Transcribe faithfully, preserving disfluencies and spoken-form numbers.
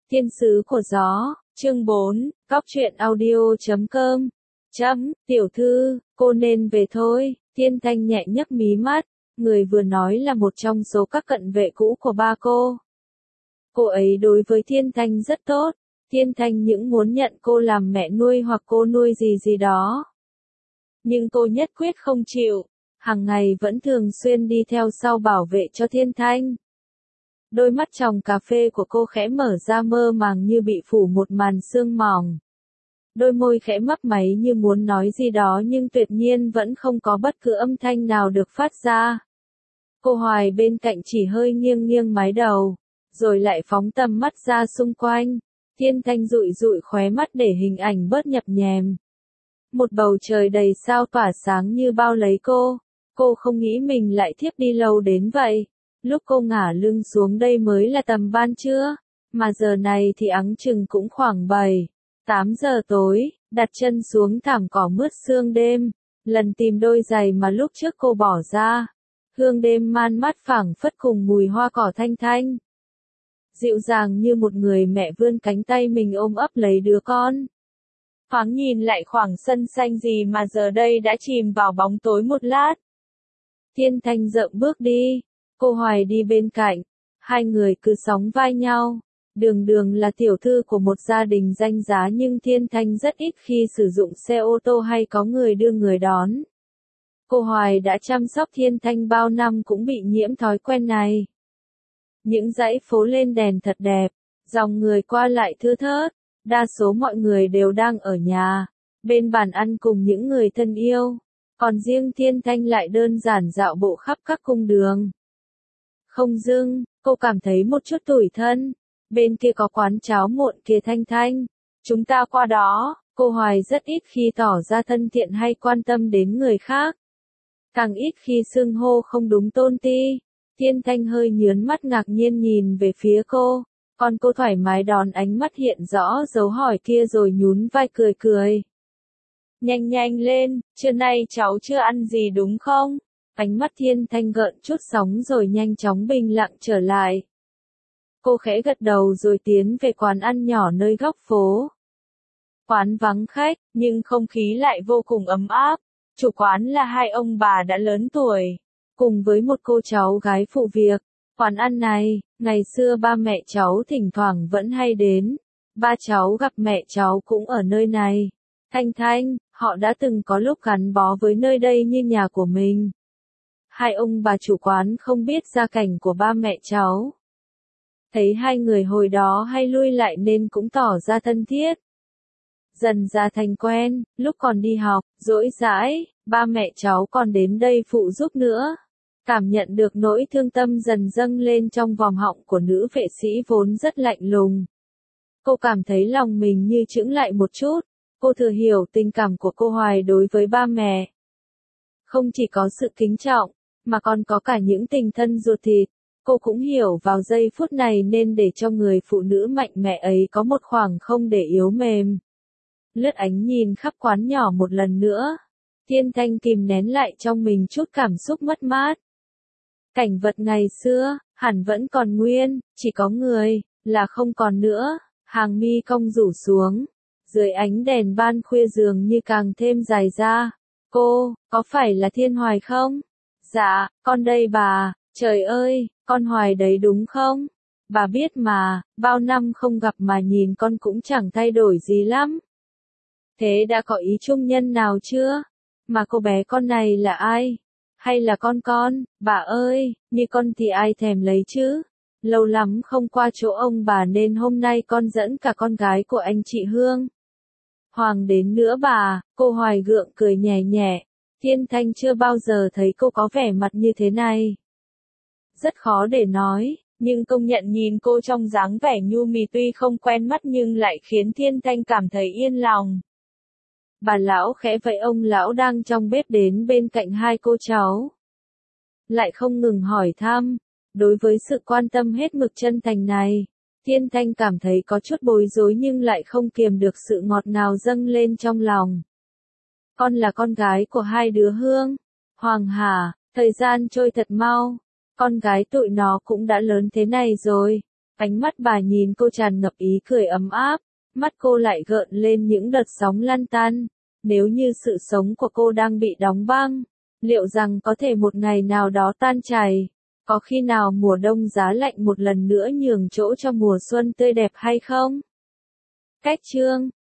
Thiên sứ của gió, chương bốn, góc truyện audio chấm com. Chấm, tiểu thư, cô nên về thôi. Thiên Thanh nhẹ nhấc mí mắt, người vừa nói là một trong số các cận vệ cũ của ba cô. Cô ấy đối với Thiên Thanh rất tốt, Thiên Thanh những muốn nhận cô làm mẹ nuôi hoặc cô nuôi gì gì đó. Nhưng cô nhất quyết không chịu, hàng ngày vẫn thường xuyên đi theo sau bảo vệ cho Thiên Thanh. Đôi mắt tròng cà phê của cô khẽ mở ra mơ màng như bị phủ một màn sương mỏng. Đôi môi khẽ mấp máy như muốn nói gì đó nhưng tuyệt nhiên vẫn không có bất cứ âm thanh nào được phát ra. Cô Hoài bên cạnh chỉ hơi nghiêng nghiêng mái đầu, rồi lại phóng tầm mắt ra xung quanh. Thiên Thanh dụi dụi khóe mắt để hình ảnh bớt nhập nhèm. Một bầu trời đầy sao tỏa sáng như bao lấy cô. Cô không nghĩ mình lại thiếp đi lâu đến vậy. Lúc cô ngả lưng xuống đây mới là tầm ban trưa, mà giờ này thì áng chừng cũng khoảng bảy, tám giờ tối, đặt chân xuống thảm cỏ mướt sương đêm, lần tìm đôi giày mà lúc trước cô bỏ ra. Hương đêm man mát phảng phất cùng mùi hoa cỏ thanh thanh. Dịu dàng như một người mẹ vươn cánh tay mình ôm ấp lấy đứa con. Thoáng nhìn lại khoảng sân xanh gì mà giờ đây đã chìm vào bóng tối một lát. Thiên Thanh dậm bước đi. Cô Hoài đi bên cạnh, hai người cứ sóng vai nhau. Đường Đường là tiểu thư của một gia đình danh giá nhưng Thiên Thanh rất ít khi sử dụng xe ô tô hay có người đưa người đón. Cô Hoài đã chăm sóc Thiên Thanh bao năm cũng bị nhiễm thói quen này. Những dãy phố lên đèn thật đẹp, dòng người qua lại thưa thớt, đa số mọi người đều đang ở nhà, bên bàn ăn cùng những người thân yêu, còn riêng Thiên Thanh lại đơn giản dạo bộ khắp các cung đường. Không dưng, cô cảm thấy một chút tủi thân. Bên kia có quán cháo muộn kìa Thanh Thanh. Chúng ta qua đó. Cô Hoài rất ít khi tỏ ra thân thiện hay quan tâm đến người khác. Càng ít khi xưng hô không đúng tôn ti. Thiên Thanh hơi nhớn mắt ngạc nhiên nhìn về phía cô. Còn cô thoải mái đón ánh mắt hiện rõ dấu hỏi kia rồi nhún vai cười cười. Nhanh nhanh lên, trưa nay cháu chưa ăn gì đúng không? Ánh mắt Thiên Thanh gợn chút sóng rồi nhanh chóng bình lặng trở lại. Cô khẽ gật đầu rồi tiến về quán ăn nhỏ nơi góc phố. Quán vắng khách, nhưng không khí lại vô cùng ấm áp. Chủ quán là hai ông bà đã lớn tuổi, cùng với một cô cháu gái phụ việc. Quán ăn này, ngày xưa ba mẹ cháu thỉnh thoảng vẫn hay đến. Ba cháu gặp mẹ cháu cũng ở nơi này. Thanh Thanh, họ đã từng có lúc gắn bó với nơi đây như nhà của mình. Hai ông bà chủ quán không biết gia cảnh của ba mẹ cháu. Thấy hai người hồi đó hay lui lại nên cũng tỏ ra thân thiết. Dần ra thành quen, lúc còn đi học, rỗi rãi, ba mẹ cháu còn đến đây phụ giúp nữa. Cảm nhận được nỗi thương tâm dần dâng lên trong vòng họng của nữ vệ sĩ vốn rất lạnh lùng. Cô cảm thấy lòng mình như chững lại một chút. Cô thừa hiểu tình cảm của cô Hoài đối với ba mẹ. Không chỉ có sự kính trọng, mà còn có cả những tình thân ruột thịt. Cô cũng hiểu vào giây phút này nên để cho người phụ nữ mạnh mẽ ấy có một khoảng không để yếu mềm. Lướt ánh nhìn khắp quán nhỏ một lần nữa. Thiên Thanh kìm nén lại trong mình chút cảm xúc mất mát. Cảnh vật ngày xưa, hẳn vẫn còn nguyên, chỉ có người, là không còn nữa. Hàng mi cong rủ xuống. Dưới ánh đèn ban khuya dường như càng thêm dài ra. Cô, có phải là Thiên Hoài không? Dạ, con đây bà. Trời ơi, con Hoài đấy đúng không? Bà biết mà, bao năm không gặp mà nhìn con cũng chẳng thay đổi gì lắm. Thế đã có ý chung nhân nào chưa? Mà cô bé con này là ai? Hay là con con? Bà ơi, như con thì ai thèm lấy chứ? Lâu lắm không qua chỗ ông bà nên hôm nay con dẫn cả con gái của anh chị Hương Hoàng đến nữa bà. Cô Hoài gượng cười nhẹ nhẹ. Thiên Thanh chưa bao giờ thấy cô có vẻ mặt như thế này. Rất khó để nói, nhưng công nhận nhìn cô trong dáng vẻ nhu mì tuy không quen mắt nhưng lại khiến Thiên Thanh cảm thấy yên lòng. Bà lão khẽ vẫy ông lão đang trong bếp đến bên cạnh hai cô cháu. Lại không ngừng hỏi thăm. Đối với sự quan tâm hết mực chân thành này, Thiên Thanh cảm thấy có chút bối rối nhưng lại không kiềm được sự ngọt ngào dâng lên trong lòng. Con là con gái của hai đứa Hương Hoàng hả? Thời gian trôi thật mau. Con gái tụi nó cũng đã lớn thế này rồi. Ánh mắt bà nhìn cô tràn ngập ý cười ấm áp, mắt cô lại gợn lên những đợt sóng lăn tăn. Nếu như sự sống của cô đang bị đóng băng, liệu rằng có thể một ngày nào đó tan chảy? Có khi nào mùa đông giá lạnh một lần nữa nhường chỗ cho mùa xuân tươi đẹp hay không? Cách chương